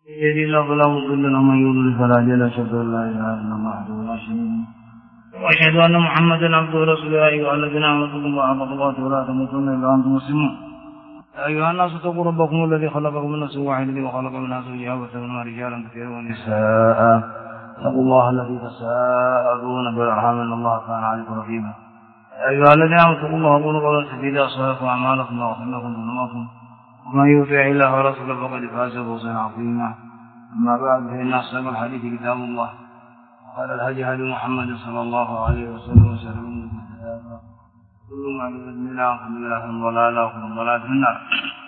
يهدي الله فلا مضل له ومن يضلل فلا هادي له، أشهد أن لا إله إلا الله وحده لا شريك له وأشهد أن محمدا عبده ورسوله. يا أيها الذين آمنوا اتقوا الله حق تقاته ولا تموتن إلا وأنتم مسلمون. يا أيها الناس اتقوا ربكم الذي خلقكم من نفس واحدة وخلق منها زوجها وبث منهما رجالا كثيرا ونساء. اتقوا الله الذي تساءلون به والأرحام إن الله كان عليكم رقيبا. يا أيها الذين آمنوا اتقوا الله وقولوا قولا سديدا يصلح لكم أعمالكم ويغفر لكم ذنوبكم ومن يطع الله ورسوله فقد فاز فوزا عظيما. أما بعد فإن أصدق الحديث كتاب الله وقال الهدي هدي محمد صلى الله عليه وسلم وشر الأمور محدثاتها كل محدثة بدعة وكل بدعة ضلالة وكل ضلالة في النار.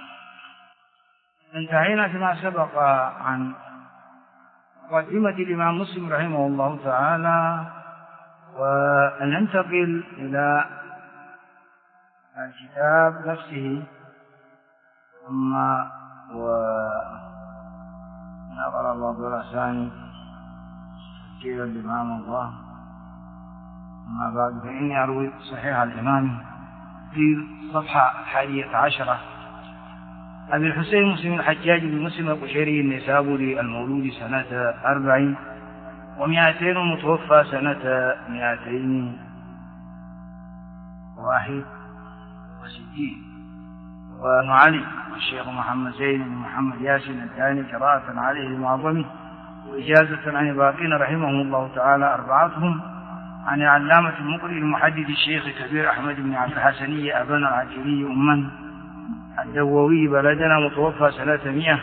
انتهينا فيما سبق عن مقدمة الإمام مسلم رحمه الله تعالى، وننتقل إلى الكتاب نفسه. أما ونقرأ بعض الأحسان كثيرا الإمام الله. أما بعد فإني أروي صحيح الإمام في صفحة 11 أبي الحسين مسلم الحجاج بن مسلم القشيري النيسابوري المولود سنة 40 و200 ومتوفى سنة 261. ونعلم الشيخ محمد زين بن محمد ياسين الثاني قراءة عليه المعظم وإجازة عن الباقين رحمهم الله تعالى أربعتهم عن العلامة المقرئ المحدث الشيخ كبير أحمد بن عبد الحسني أبان العجلي أما الدووي بلدنا متوفى سنة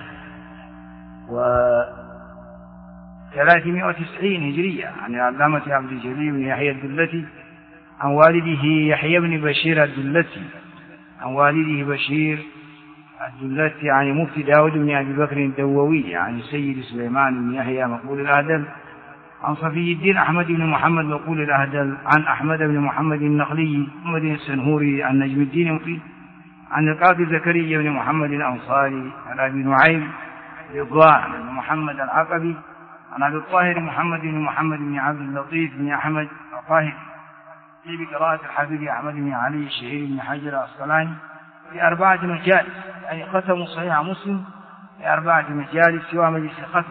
193 هجرية عن العلامة عبد الجليل بن يحيى الدلتي عن والده يحيى بن بشير الدلتي عن والده بشير الدلتي عن مفتي داود بن أبي بكر الدووي عن سيد سليمان بن يحيى مقبول الأهدل عن صفي الدين أحمد بن محمد مقبول الأهدل عن أحمد بن محمد النخلي محمد السنهوري عن نجم الدين مقيم عن القاضي زكريا بن محمد الأنصاري عن أبي نعيم رضوان بن محمد العقبي عن أبي الطاهر محمد بن محمد بن عبد اللطيف بن أحمد الطاهر في بقراءة الحبيب أحمد بن علي الشهير بن حجر العسقلاني في 4 مجالس، أي ختموا صحيح مسلم في 4 مجالس سوى مجلس الختم.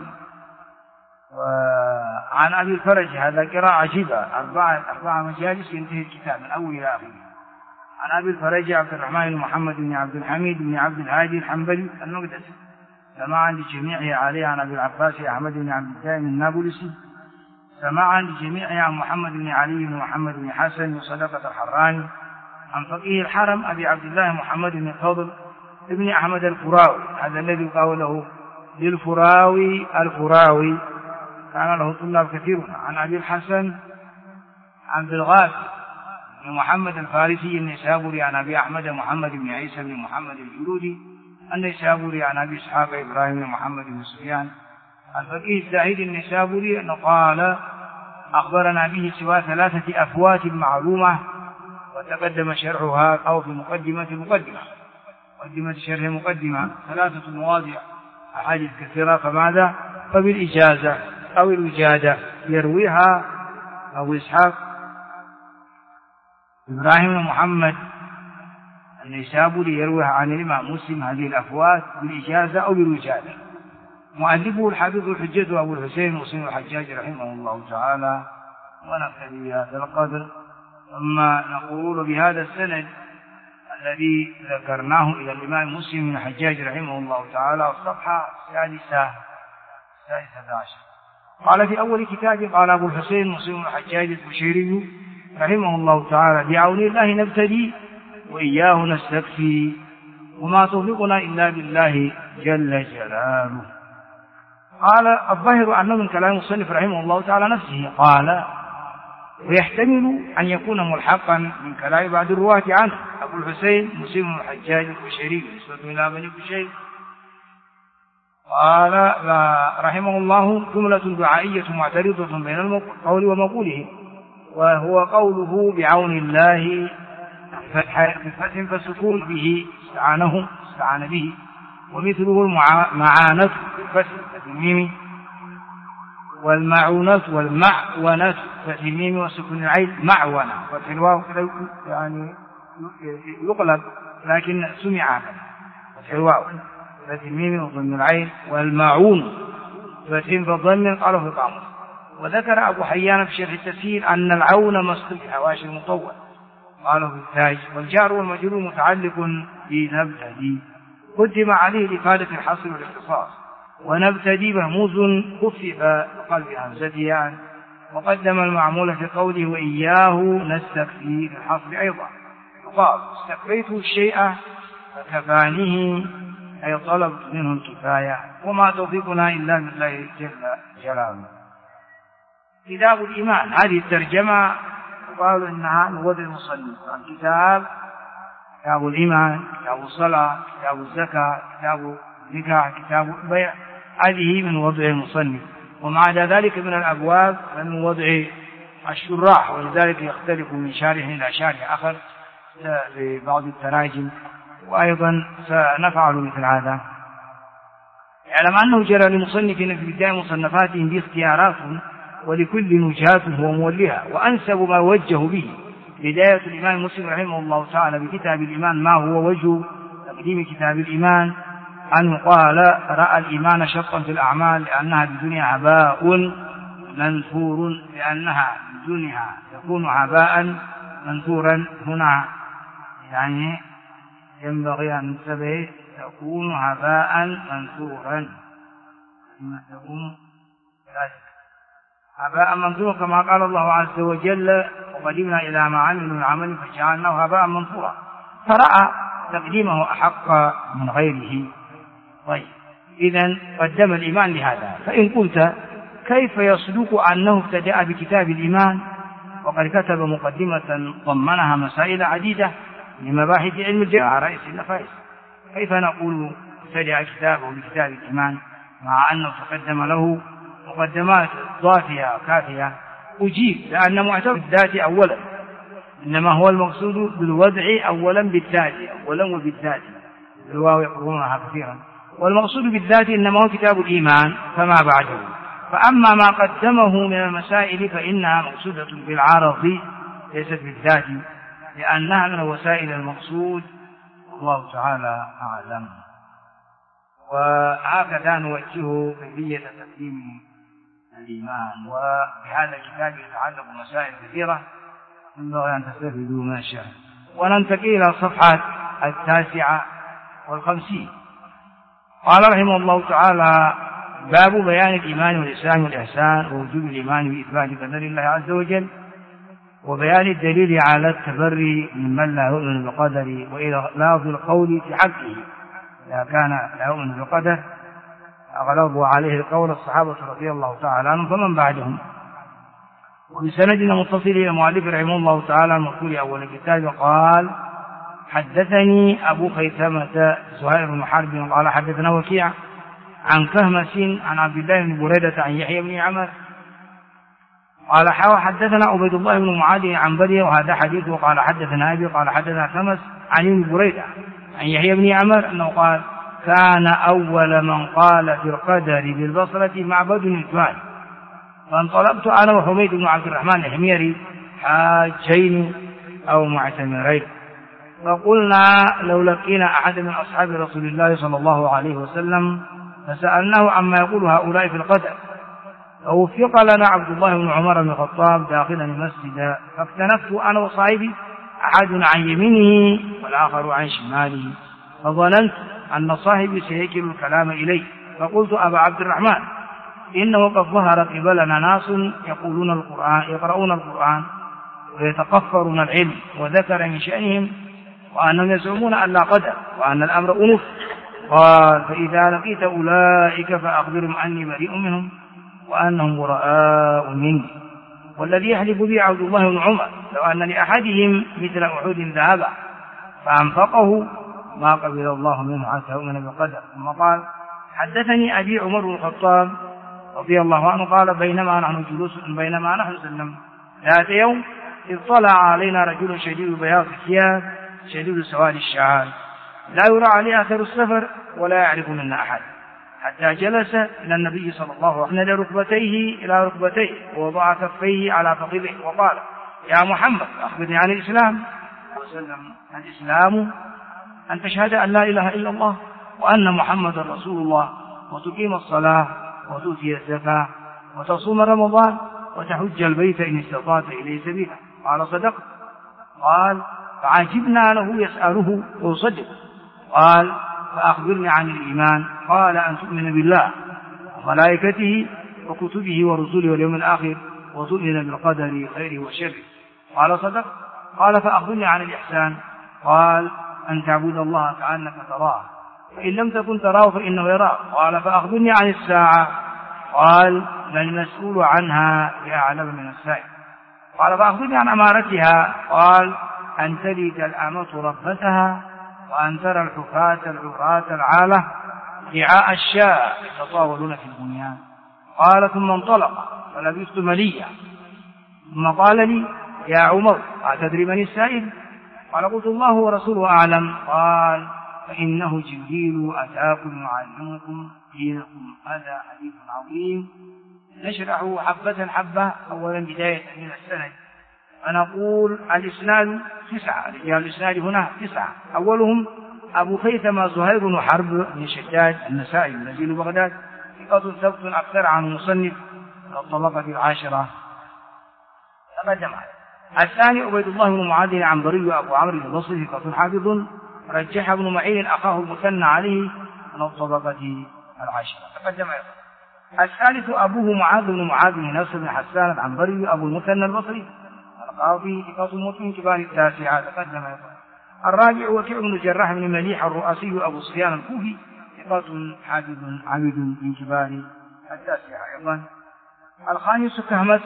وعن أبي الفرج هذا قراءة عجيبة 4 مجالس ينتهي الكتاب من أول إلى آخره. عن أبي الفرج عبد الرحمن بن محمد بن عبد الحميد بن عبد الهادي الحنبلي المقدسي سماعا لجميعه عليه عن أبي العباس أحمد بن عبد الدائم النابلسي سماعا لجميعه عن محمد بن علي بن محمد بن حسن وصدقة الحراني عن فقيه الحرم أبي عبد الله محمد بن الفضل ابن أحمد الفراوي، هذا الذي قال له للفراوي الفراوي، كان له طلاب كثيرون. عن أبي الحسن عبد الغاث بن محمد الفارسي النيسابوري عن أبي أحمد محمد بن عيسى بن محمد الجلودي النيسابوري عن أبي إسحاق إبراهيم بن محمد بن سفيان الفقيه الزاهد النيسابوري أنه قال أخبرنا به سوى 3 أفوات معلومة وتقدم شرحها أو في مقدمة شرح مقدمة 3 مواضع أحاديث كثيرة. فماذا؟ فبالإجازة أو الوجادة يرويها أبو إسحاق إبراهيم بن محمد النيسابوري يرويها عن الإمام مسلم هذه الأفوات بالإجازة أو بالوجادة. مؤلفه الحافظ الحجة أبو الحسين مسلم الحجاج رحمه الله تعالى. ونقتدي بهذا القدر، ثم نقول بهذا السند الذي ذكرناه إلى الإمام مسلم الحجاج رحمه الله تعالى الصفحة 16. قال في أول كتاب قال أبو الحسين مسلم الحجاج القشيري رحمه الله تعالى بعون الله نبتدي وإياه نستكفي وما توفيقنا إلا بالله جل جلاله. قال الظاهر أنه من كلام المصنف رحمه الله تعالى نفسه. قال ويحتمل أن يكون ملحقا من كلام بعض الرواة عنه. أبو الحسين مسلم الحجاج القشيري نسبة إلى بني قشير. قال رحمه الله جملة دعائية معترضة بين القول ومقوله، وهو قوله بعون الله بفتح فسكون به استعان به، ومثله المعانة بفتح الميم، والمعونة والمعونة فتح الميم وسكون العين معونة، فتح الواو يعني يقلب لكن سمع فتح الواو فتح الميم وسكون العين، والمعون بفتح فضم قالوا في قاموس. وذكر أبو حيان في شرح التفسير أن العون مسلوب بحواشي المطول قالوا في التاج. والجار والمجرور متعلق بنبتدي قدم عليه لإفادة الحصر والاختصاص. ونبتدي مهموز خفف بقلب همزتها وقدم المعمول في قوله وإياه نستكفي للحصر أيضا. يقال استكفيت الشيء فكفانه أي طلبت منه الكفاية وما توفيقنا إلا بالله جل جلاله. كتاب الإيمان هذه الترجمة قالوا إنها من وضع المصنف. الكتاب كتاب الإيمان، كتاب الصلاة، كتاب الزكاة، كتاب النكاح، كتاب البيع، هذه من وضع المصنف. ومع ذلك من الأبواب من وضع الشراح، ولذلك يختلف من شارح إلى شارح آخر في بعض التراجم، وأيضا سنفعل مثل هذا. يعلم أنه جرى لمصنفين في بداية مصنفاتهم باختيارات ولكل وجهات هو مولها، وأنسب ما وجه به بداية الإمام مسلم رحمه الله تعالى بكتاب الإيمان ما هو وجه تقديم كتاب الإيمان أنه قال رأى الإيمان شرطا في الأعمال لأنها بدونها هباء منثور، لأنها بدونها تكون هباء منثورا. هنا يعني ينبغي أن ننتبه تكون هباء منثورا، تكون هباء منثورا كما قال الله عز وجل وقدمنا إلى ما عملوا من عمل فجعلناه هباء منثورا، فرأى تقديمه أحق من غيره. طيب إذن قدم الإيمان لهذا. فإن قلت كيف يصدق أنه ابتدأ بكتاب الإيمان وقد كتب مقدمة ضمنها مسائل عديدة لمباحث علم الجمع رئيس النفائس، كيف نقول ابتدأ كتابه بكتاب الإيمان مع أنه تقدم له مقدمات ضافية كافية؟ أجيب لأن معتبر الذات أولا، إنما هو المقصود بالوضع أولا بالذات، أولا وبالذات الواو يقرونها كثيرا، والمقصود بالذات إنما هو كتاب الإيمان فما بعده. فأما ما قدمه من المسائل فإنها مقصودة بالعرض ليست بالذات، لأنها من وسائل المقصود، الله تعالى أعلم. وهكذا نوجه كيفية تقديم الإيمان. وبهذا الكتاب يتعلق مسائل كثيرة ينبغي أن تستفيدوا ما شاء. وننتقل إلى الصفحة 59. قال رحمه الله تعالى باب بيان الإيمان والإسلام والإحسان ووجوب الإيمان بإثبات قدر الله عز وجل وبيان الدليل على التبري ممن لا يؤمن بالقدر وإغلاظ القول في حقه إذا كان لا يؤمن بالقدر أغلظوا عليه القول الصحابة رضي الله تعالى عنهم فمن بعدهم. وبسندنا متصل إلى المؤلف رحمه الله تعالى المذكور أول الكتاب قال حدثني أبو خيثمة زهير بن حرب قال حدثنا وكيع عن كهمس عن عبد الله بن بريدة عن يحيى بن عمر قال حدثنا عبيد الله بن معاذ عن بدر وهذا حديثه قال حدثنا أبي قال حدثنا كهمس عن ابن بريدة عن يحيى بن عمر أنه قال كان أول من قال في القدر بالبصرة معبد الجهني فانطلقت أنا وحميد بن عبد الرحمن الحميري حاجين أو معتمرين فقلنا لو لقينا أحد من أصحاب رسول الله صلى الله عليه وسلم فسألناه عما يقول هؤلاء في القدر فوفق لنا عبد الله بن عمر بن الخطاب داخلا المسجد فاكتنفت أنا وصاحبي أحد عن يمينه والآخر عن شماله فظننت أن صاحبي سيكل الكلام إليه فقلت أبا عبد الرحمن إنه قد ظهر قبلنا ناس يقرؤون القرآن ويتقفرون العلم وذكر من شأنهم وأنهم يزعمون أن لا قدر وأن الأمر أنف قال فإذا لقيت أولئك فأخبرهم أني بريء منهم وأنهم براء مني والذي يحلف به عبد الله بن عمر لو أن لأحدهم مثل أحد ذهبا فأنفقه ما قبل الله منه حتى يؤمن بالقدر. ثم قال حدثني أبي عمر بن الخطاب رضي الله عنه قال بينما نحن سلم ذات يوم إذ طلع علينا رجل شديد بياض الثياب شديد سواد الشعار لا يرى عليه أثر السفر ولا يعرف منا أحد حتى جلس إلى النبي صلى الله عليه وسلم ركبتيه إلى ركبتيه ووضع كفيه على فخذه وقال يا محمد أخبرني عن الإسلام وسلم الإسلام أن تشهد أن لا إله إلا الله وأن محمد رسول الله وتقيم الصلاة وتؤتي الزكاة وتصوم رمضان وتحج البيت إن استطعت إليه سبيلا. قال صدقت. قال فعجبنا له يسأله ويصدق. قال فأخبرني عن الإيمان. قال أن تؤمن بالله وملائكته وكتبه ورسله واليوم الآخر وتؤمن بالقدر خيره وشره. قال صدقت. قال فأخبرني عن الإحسان. قال أن تعبد الله كأنك تراه فإن لم تكن تراه فإنه يراك. قال فأخبرني عن الساعة. قال ما المسؤول عنها بأعلم من السائل. قال فأخبرني عن أمارتها. قال أن تلد الأمة ربتها وأن ترى الحفاة العراة العالة رعاء الشاء يتطاولون في البنيان. قال ثم انطلق فلبثت مليا ثم قال لي يا عمر أتدري من السائل؟ قال قلت الله ورسوله أعلم. قال فإنه جبريل أتاكم يعلمكم دينكم. هذا حديث عظيم نشرحه حبة حبة. أولا بداية من السند فنقول الإسناد 9 رجال الإسناد هنا 9. أولهم أبو خيثمة زهير بن حرب بن شداد النسائي نزيل بغداد ثقة ثبت أكثر عن المصنف الطبقة 10 تقدم. الثاني عبيد الله بن معاذ العنبري أبو عمرو البصري ثقة حافظ رجح ابن معين أخاه المثنى عليه من الطبقة 10 تقدم. الثالث أبوه معاذ بن معاذ بن نصر بن حسان العنبري أبو المثنى البصري القاضي ثقة مسلم كبار 9 تقدم. الرابع وكيع بن الجراح بن مليح الرؤاسي أبو سفيان الكوفي ثقة حافظ عبد من كبار 9 أيضا. الخامس كهمس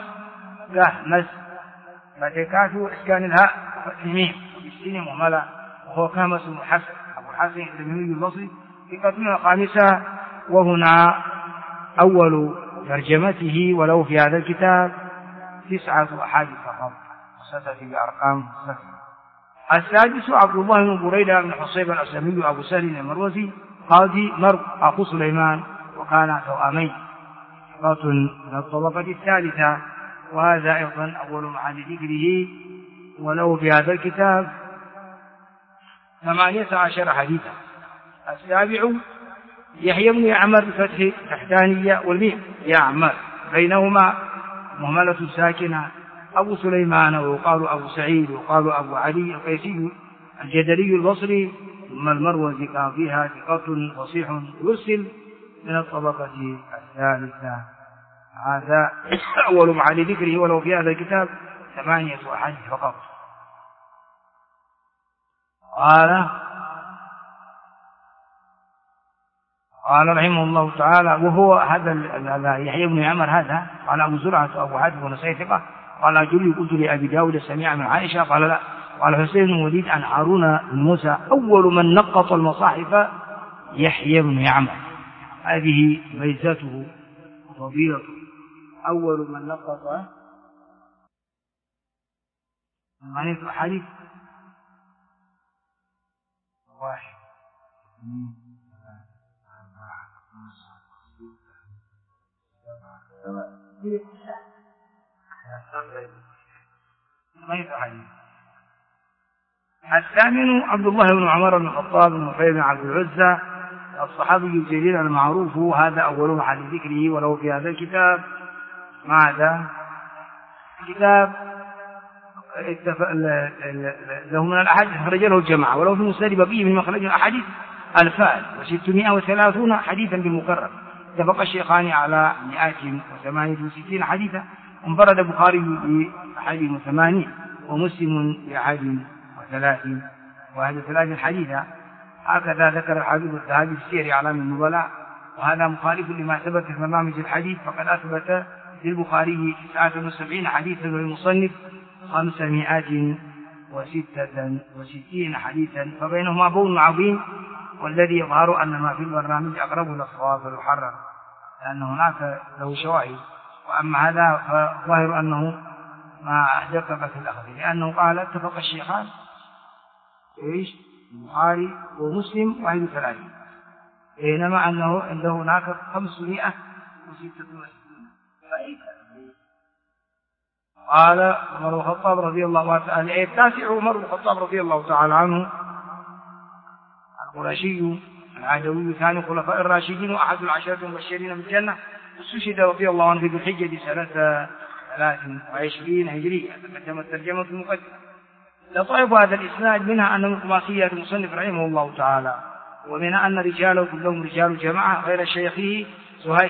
فتكاتو إسكان الهاء فتميم بالسين مهملة وهو كهمس بن حسن أبو الحسن التميمي البصري ثقة 5. وهنا أول ترجمته ولو في هذا الكتاب 9 أحاديث فقط وستأتي بأرقام 6. السادس عبد الله بن بريدة بن حصيب الأسلمي أبو سهل المروزي قاضي مرو أخو سليمان وكان توأمين ثقة من الطبقة 3. وهذا أيضا أول محل ذكره ولو في هذا الكتاب 18 حديثا. السابع يحيى بن يعمر بفتح تحتانية والميم يعمر بينهما مهملة ساكنة أبو سليمان ويقال أبو سعيد ويقال أبو علي القيسي الجدلي البصري ثم المروزي قاضيها ثقة فصيح يرسل من الطبقة 3. هذا أول محل ذكره ولو في هذا الكتاب 8 أحاديث فقط. قال رحمه الله تعالى وهو هذا يحيى بن عمر هذا قال أبو زرعة أبو حاتم ونسائي ثقة. قال جلي قلت لأبي داود سمع من عائشة قال لا. قال حسين بن وليد عن هارون بن موسى أول من نقط المصاحف يحيى بن يعمر. هذه ميزته وفضيلته أول من نقط 8 أحاديث 1 2 الثامن عبد الله بن عمر بن الخطاب بن نفيل بن عبد العزى الصحابي الجليل المعروف. هذا أول محل ذكره ولو في هذا الكتاب ماذا كتاب له من الأحاديث أخرج له الجماعة ولو في مسند بقية من مخرج الأحاديث 2630 حديثا بالمكرر. اتفق الشيخان على 168 حديثا. انفرد البخاري ب81 ومسلم ب31 حديثا. هكذا ذكر الحافظ الذهبي في سير أعلام النبلاء. وهذا مخالف لما ثبت في برنامج الحديث فقد أثبت للبخاري 79 حديثا وللمصنف 566 حديثا فبينهما بون عظيم. والذي يظهر أن ما في البرنامج أقرب إلى الصواب والحرر لأن هناك له شواهد. وأما هذا فظاهر أنه ما دقق في الأخذ لأنه قال اتفق الشيخان البخاري ومسلم 31 بينما أنه عنده هناك 566. قال عمر بن الخطاب رضي الله تعالى التاسع عمر بن الخطاب رضي الله تعالى عنه القرشي العدوي ثاني خلفاء الراشدين وأحد 10 المبشرين بالجنة استشهد رضي الله عنه في ذي الحجة سنة 23 هجرية، تقدمت ترجمة المقدمة. لطائف هذا الإسناد منها أن من خماسيات المصنف رحمه الله تعالى، ومنها أن رجاله كلهم رجال جماعة غير شيخه زهير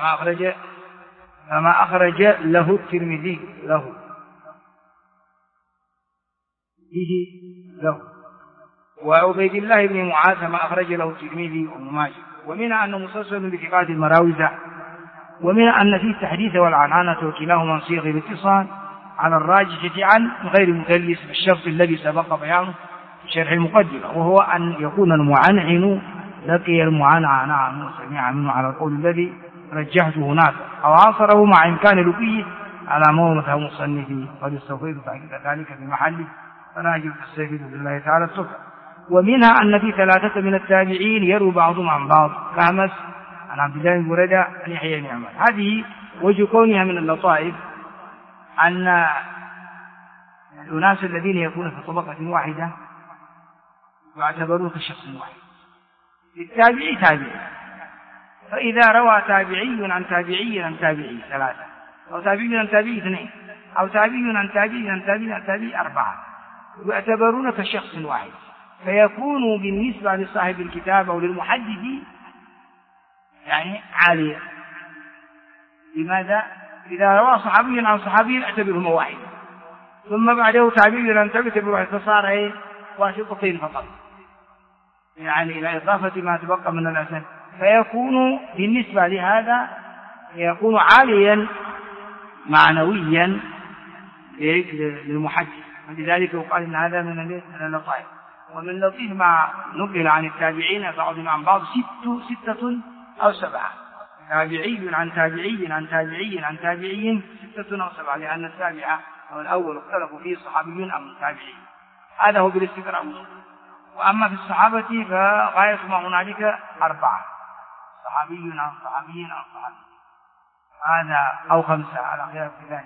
فما أخرج له الترمذي له وعبيد الله بن معاذ ما أخرج له الترمذي وابن ماجه. ومنها أنه مسلسل بثقات المراوزة، ومنها أن فيه التحديث والعنعنة وكلاهما صيغ الاتصال على الراجحة عن غير مدلس بالشرط الذي سبق بيانه في شرح المقدمة، وهو أن يكون المعنعن لقي المعنعن عنه وسمع منه على القول الذي رجحته هناك أو عاصره مع إمكان لقيه على مومة مصنفه، قد استوفيت ذلك في محله فلا يجب تستفيد بالله تعالى السفر. ومنها أن في 3 من التابعين يروي بعضهم عن بعض كهمس عن عبد الله بن بريدة عن يحيى بن عمر. هذه وجه كونها من اللطائف أن الناس الذين يكونون في طبقة واحدة يعتبرون كشخص واحد، التابعي تابعي، فإذا روى تابعي عن تابعي عن تابعي 3 أو تابعي عن تابعي 2 أو تابعي عن تابعي عن تابعي عن تابعي 4 يعتبرون كشخص واحد، فيكون بالنسبة لصاحب الكتاب أو للمحدث يعني عالية. لماذا؟ إذا روى صحابي عن صحابي اعتبرهم واحد، ثم بعده تابعي عن تابعي واحد، فصار واسطتين فقط، يعني إلى إضافة ما تبقى من الأسد، فيكون بالنسبة لهذا يكون عاليا معنويا للمحدث. ولذلك يقال إن هذا من اللطائف. ومن لطيف ما نقل عن التابعين بعضهم عن بعض 6 أو 7 تابعي عن تابعي عن تابعي عن تابعي 6 أو 7، لأن التابع أو الأول اختلفوا فيه صحابيون أم تابعين. هذا هو بالاستقراء. وأما في الصحابة فغاية ما هنالك 4 صحابي عن صحابي عن صحابي، هذا أو 5 على خلاف ذلك.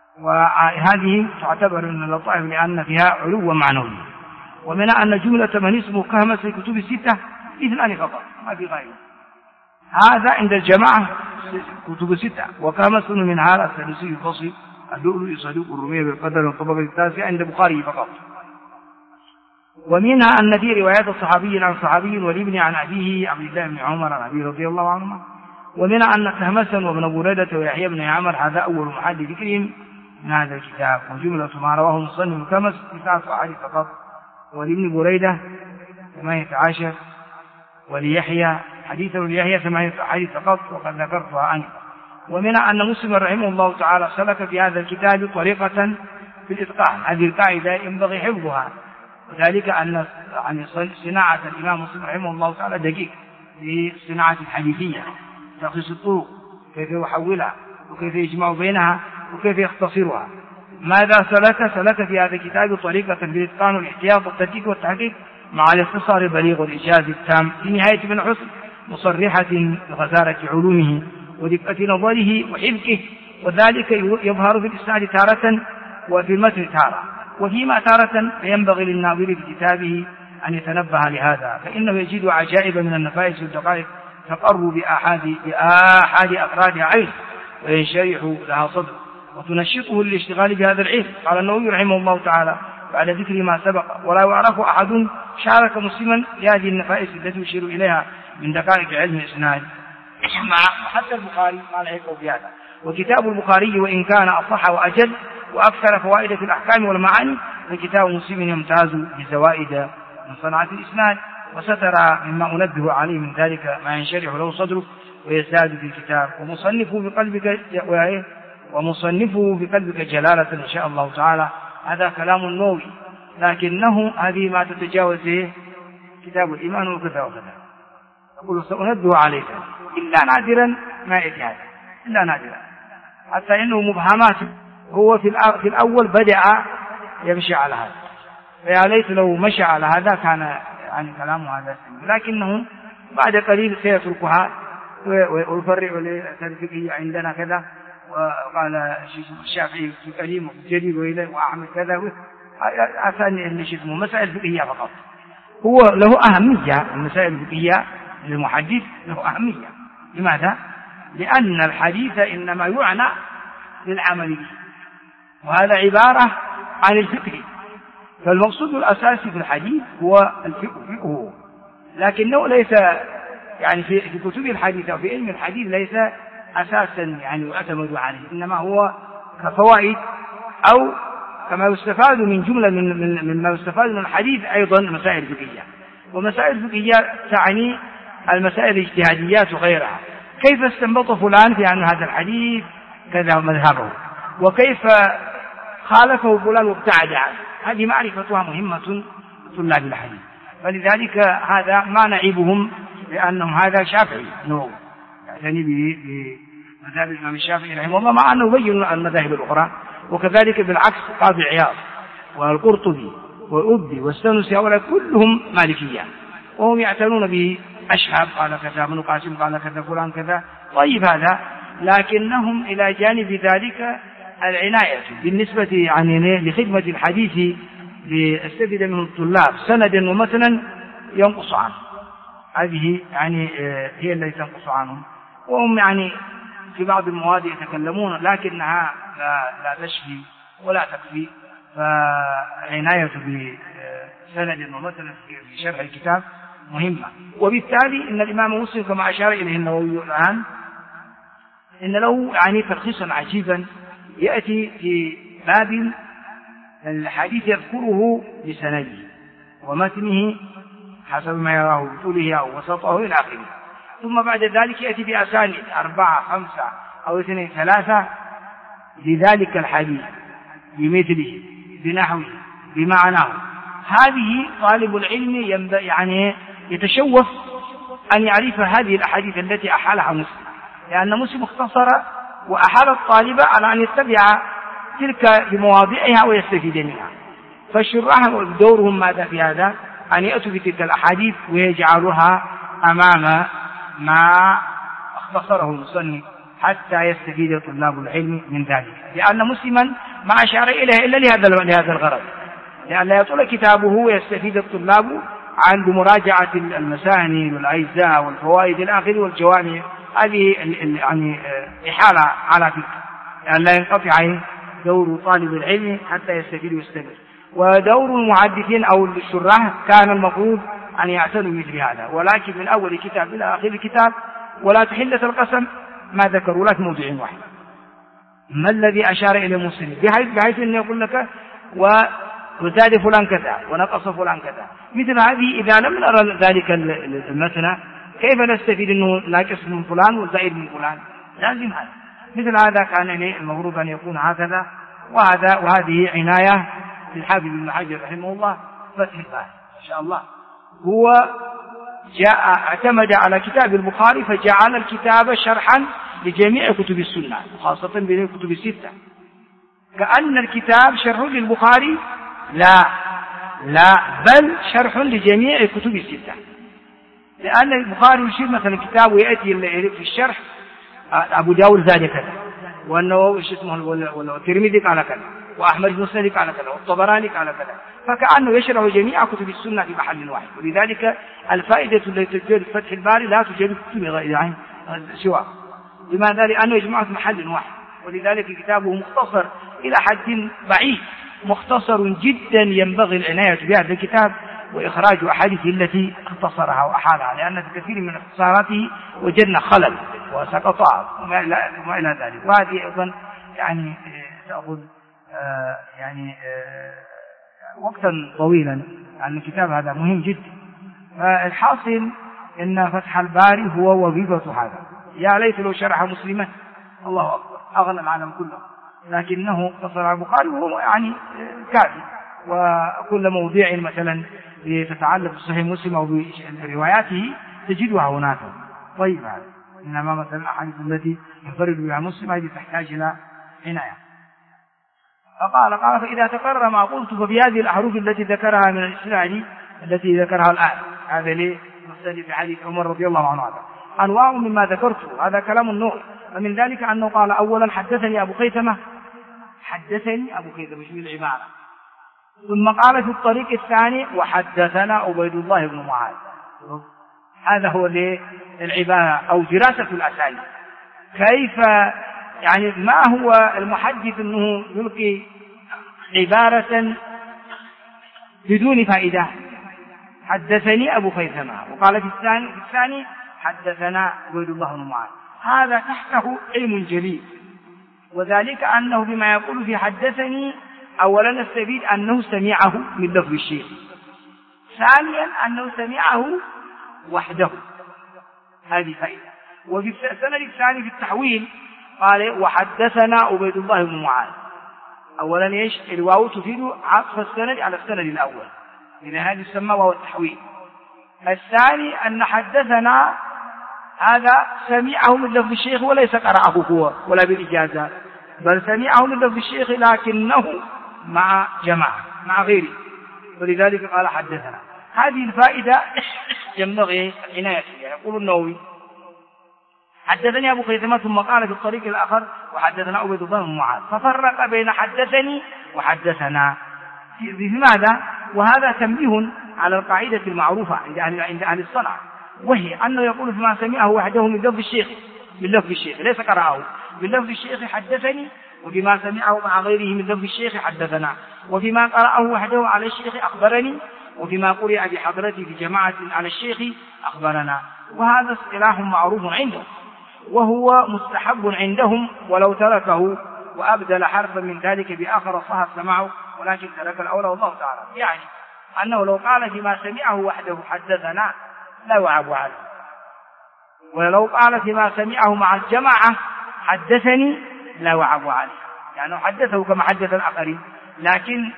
وهذه تعتبر من اللطائف لأن فيها علو معنوي. ومن أن جملة من اسمه كهمس في كتب 6 2 فقط ما في غيره، هذا عند الجماعة كتب 6. وكهمس من هذا الثالثي الفصل اللؤلؤي صدوق الرمية بالقدر والطبقة التاسعة عند البخاري فقط. ومنها أن في روايات الصحابي عن صحابي والابن عن أبيه عبد الله بن عمر عن أبيه رضي الله عنهما. ومنها أن كهمسا وابن بريدة ويحيى بن عمر هذا أول محل ذكرهم من هذا الكتاب. وجملة ما رواه مصنف كهمس 9 أحاديث فقط، ولابن بريدة 18، وليحيى حديث ليحيى 8 أحاديث فقط وقد ذكرتها أنا. ومنها أن مسلم رحمه الله تعالى سلك في هذا الكتاب طريقة في الإتقان، هذه القاعدة ينبغي حفظها، وذلك أن صناعة الإمام مسلم رحمه الله تعالى دقيق في صناعة الحديثية، تخصيص الطرق كيف يحولها وكيف يجمع بينها وكيف يختصرها. ماذا سلك في هذا الكتاب طريقة في الإتقان والاحتياط والتدقيق والتحقيق مع الاختصار البليغ والإيجاز التام في نهاية ابن حسن، مصرحة بغزارة علومه ودقة نظره وحفظه، وذلك يظهر في الإسناد تارة وفي المتن تارة، وفيما تارة ينبغي للناظر في كتابه أن يتنبه لهذا، فإنه يجد عجائب من النفائس والدقائق تقر بآحاد أفرادها عين وينشرح لها صدر وتنشطه للاشتغال بهذا العلم. قال النووي رحمه الله تعالى بعد ذكر ما سبق: ولا يعرف أحد شارك مسلما لهذه النفائس التي يشير إليها من دقائق علم الإسناد، حتى البخاري ما لحقه بهذا. وكتاب البخاري وإن كان أصح وأجل وأكثر فوائد في الأحكام والمعاني، فكتاب مسلم يمتاز بزوائد من صنعة الإسناد، وسترى مما أنبه عليه من ذلك ما ينشرح له صدره ويزداد في الكتاب. ومصنفه بقلبك جلالة إن شاء الله تعالى. هذا كلام النووي، لكنه هذه ما تتجاوز كتاب الإيمان وكذا وكذا. أقول سأنبه عليك إلا نادرا ما يأتي هذا، إلا نادرا، حتى إنه مبهمات. هو في الأول بدأ يمشي على هذا، فيا ليت لو مشى على هذا كان يعني كلامه هذا، لكنه بعد قليل سيتركها ويفرع للفقهية عندنا كذا، وقال الشافعي في كريم وفي جديد وإليه وأحمد كذا، أثاني أن اسمه مسائل فقهية فقط. هو له أهمية، المسائل الفقهية للمحدث له أهمية. لماذا؟ لأن الحديث إنما يعنى للعمل به، وهذا عبارة عن الفقه. فالمقصود الأساسي في الحديث هو الفقه، لكنه ليس يعني في كتب الحديث أو في علم الحديث ليس أساسا يعني يعتمد عليه، إنما هو كفوائد أو كما يستفاد من جملة مما يستفاد من الحديث أيضا مسائل فقهية. ومسائل فقهية تعني المسائل الاجتهاديات وغيرها، كيف استنبط فلان في أن هذا الحديث كذا مذهبه، وكيف خالفه فلان وابتعد عنه، هذه معرفتها مهمة طلاب الحديث. فلذلك هذا ما نعيبهم، لأنهم هذا شافعي نوع يعني بمذهب الإمام الشافعي رحمه الله، مع أنه يبين المذاهب الأخرى. وكذلك بالعكس قاضي عياض والقرطبي والأبي والسنوسي هؤلاء كلهم مالكية، وهم يعتنون بأشهب قال كذا، ابن قاسم قال كذا، فلان كذا. طيب هذا، لكنهم إلى جانب ذلك العناية بالنسبة يعني لخدمة الحديث ليستفيد منه الطلاب سندا ومتنا ينقص عنه، هذه يعني هي التي تنقص عنهم. وهم يعني في بعض المواد يتكلمون لكنها لا تشفي ولا تكفي، فعناية بسند ومتن في شرح الكتاب مهمة. وبالتالي إن الإمام مسلم كما أشار إليه النووي الآن إن له يعني تلخيصا عجيبا يأتي في باب الحديث يذكره بسنده ومتنه حسب ما يراه بطوله أو وسطه إلى آخره، ثم بعد ذلك يأتي بأسانيد 4 5 أو 2 3 لذلك الحديث بمثله بنحوه بمعناه. هذه طالب العلم يعني يتشوف أن يعرف هذه الأحاديث التي أحالها مسلم، لأن مسلم اختصر وأحال الطالب على أن يتبع تلك بمواضعها ويستفيد منها. فالشراح دورهم ماذا في هذا؟ أن يأتوا بتلك الأحاديث ويجعلها أمام ما اختصره المصنف حتى يستفيد طلاب العلم من ذلك، لأن مسلما ما أشار إليه إلا لهذا الغرض، لأن يطول كتابه ويستفيد الطلاب عن بمراجعة المساني والأجزاء والفوائد الآخر والجوامع. هذه يعني إحالة على تلك، لأن لا ينقطع دور طالب العلم حتى يستفيد ويستمر. ودور المحدثين أو الشراح كان المفروض أن يعتنوا مثل هذا، ولكن من أول كتاب إلى آخر الكتاب ولا تحلة القسم ما ذكروا لك موضع واحد ما الذي أشار إلى مسلم، بحيث أن يقول لك وزاد فلان كذا ونقص فلان كذا. مثل هذه إذا لم نرى ذلك المثنى كيف نستفيد أنه ناقص من فلان وزائد من فلان؟ لازم هذا. مثل هذا كان المفروض أن يكون هكذا. وهذه عناية للحافظ ابن حجر رحمه الله فتح الباري إن شاء الله. هو اعتمد على كتاب البخاري فجعل الكتاب شرحا لجميع كتب السنة خاصة بين الكتب الستة، كأن الكتاب شرح للبخاري. لا بل شرح لجميع كتب الستة، لأن البخاري يشير مثلا كتاب ويأتي في الشرح أبو داود زاد كذا، والنووي والترمذي قال كذا، وأحمد بن مسند قال كذا، والطبراني قال كذا، فكأنه يشرح جميع كتب السنة في محل واحد. ولذلك الفائدة التي توجد في فتح الباري لا توجد في كتب غيره سواء، لماذا؟ لأنه يجمع في محل واحد. ولذلك كتابه مختصر إلى حد بعيد، مختصر جدا، ينبغي العناية بهذا الكتاب وإخراج أحاديثه التي اختصرها وأحالها، لأن في كثير من اختصاراته وجدنا خلل وسقطات وما إلى ذلك. وهذه أيضا يعني تأخذ يعني وقتا طويلا، لأن الكتاب هذا مهم جدا. فالحاصل إن فتح الباري هو وظيفة هذا. يا ليت لو شرح مسلما، الله أكبر، أغنى العالم كله، لكنه اقتصر على البخاري وهو يعني كافي. وكل موضوع مثلا تتعلق بصحيح مسلم أو برواياته تجدها هناك. طيب هذا إنما مثلا الأحاديث التي ينفرد بها مسلم هذه تحتاج إلى عناية. فقال فإذا تقرر ما قلت فبهذه الأحرف التي ذكرها من الإسناد التي ذكرها الآن، هذا ليه مستند في حديث عمر رضي الله عنه، هذا أنواع مما ذكرته، هذا كلام النووي. ومن ذلك أنه قال أولا حدثني أبو خيثمة مش من العبارة، ثم قال في الطريق الثاني وحدثنا عبيد الله بن معاذ. هذا هو العبارة أو دراسة الأسانيد، كيف يعني ما هو المحدث أنه يلقي عبارة بدون فائدة؟ حدثني أبو خيثمة، وقال في الثاني حدثنا عبيد الله بن معاذ. هذا تحته علم جليل، وذلك أنه بما يقول في حدثني أولا نستفيد أنه سمعه من لفظ الشيخ، ثانيا أنه سمعه وحده، هذه فائدة. وفي السند الثاني في التحويل قال وحدثنا عبيد الله بن معاذ. أولا إيش؟ الواو تفيد عطف السند على السند الأول، إذا هذا يسمى واو التحويل. الثاني أن حدثنا هذا سمعه من لفظ الشيخ وليس قرأه هو ولا بالإجازة، بل سمعه من لفظ الشيخ لكنه مع جماعة مع غيره، ولذلك قال حدثنا. هذه الفائدة ينبغي العناية بها. يقول النووي حدثني أبو خيثمة ثم قال في الطريق الآخر وحدثنا عبيد الله بن معاذ، ففرق بين حدثني وحدثنا. بماذا؟ وهذا تنبيه على القاعدة المعروفة عند أهل الصنعة، وهي أنه يقول فيما سمعه وحده من لفظ الشيخ ليس قرأه، من لفظ الشيخ حدثني، وفيما سمعه مع غيره من لفظ الشيخ حدثنا، وفيما قرأه وحده على الشيخ أخبرني، وفيما قرئ بحضرته في جماعة على الشيخ أخبرنا. وهذا اصطلاح معروف عندهم وهو مستحب عندهم، ولو تركه وأبدل حرفا من ذلك بآخر صح السماع، ولكن ترك الأولى والله تعالى. يعني أنه لو قال فيما سمعه وحده حدثنا لا يعاب عليه، ولو قال فيما سمعه مع الجماعة حدثني لا يعاب عليه، يعني حدثه كما حدث الآخرين، لكن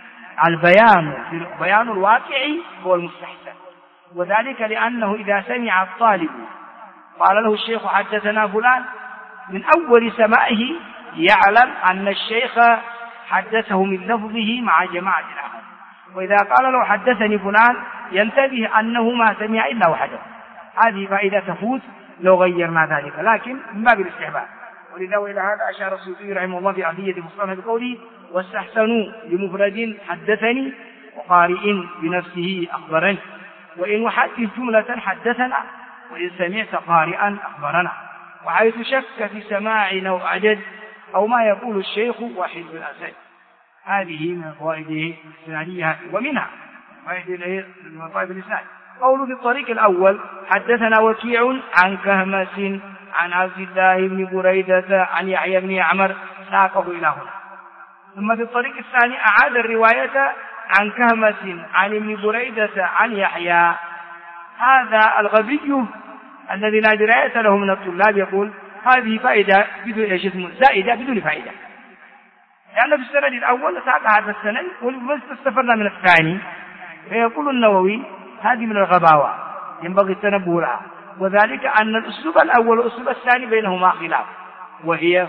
بيان الواقع هو المستحسن. وذلك لأنه إذا سمع الطالب قال له الشيخ حدثنا فلان، من أول سمائه يعلم أن الشيخ حدثه من لفظه مع جماعة الآخر، وإذا قال له حدثني فلان ينتبه أنه ما سمع إلا وحده. هذه فائدة تفوت لو غيرنا ذلك، لكن من باب الاستحباب. ولذا وإلى هذا أشار السيوطي رحمه الله في عقيدة المصطلح بقوله واستحسنوا لمفرد حدثني وقارئ بنفسه أخبرني، وإن وحدث جملة حدثنا، وإن سمعت قارئا أخبرنا. وحيث شك في سماع أو عدد أو ما يقول الشيخ واحد بالأسد. هذه من فوائده الإسنادية، ومنها فائدة المصائب الإسناد. قوله في الطريق الأول حدثنا وكيع عن كهمس عن عبد الله بن بريدة عن يحيى بن عمر، ساقه إلى هنا. ثم في الطريق الثاني أعاد الرواية عن كهمس عن ابن بريدة عن يحيى. هذا الغبي الذي لا دراية له من الطلاب يقول هذه فائدة زائدة بدون فائدة، لأن في السند الأول ساق هذا السند واستفدنا من الثاني. فيقول النووي هذه من الغباوة ينبغي التنبه لها، وذلك أن الأسلوب الأول والأسلوب الثاني بينهما خلاف، وهي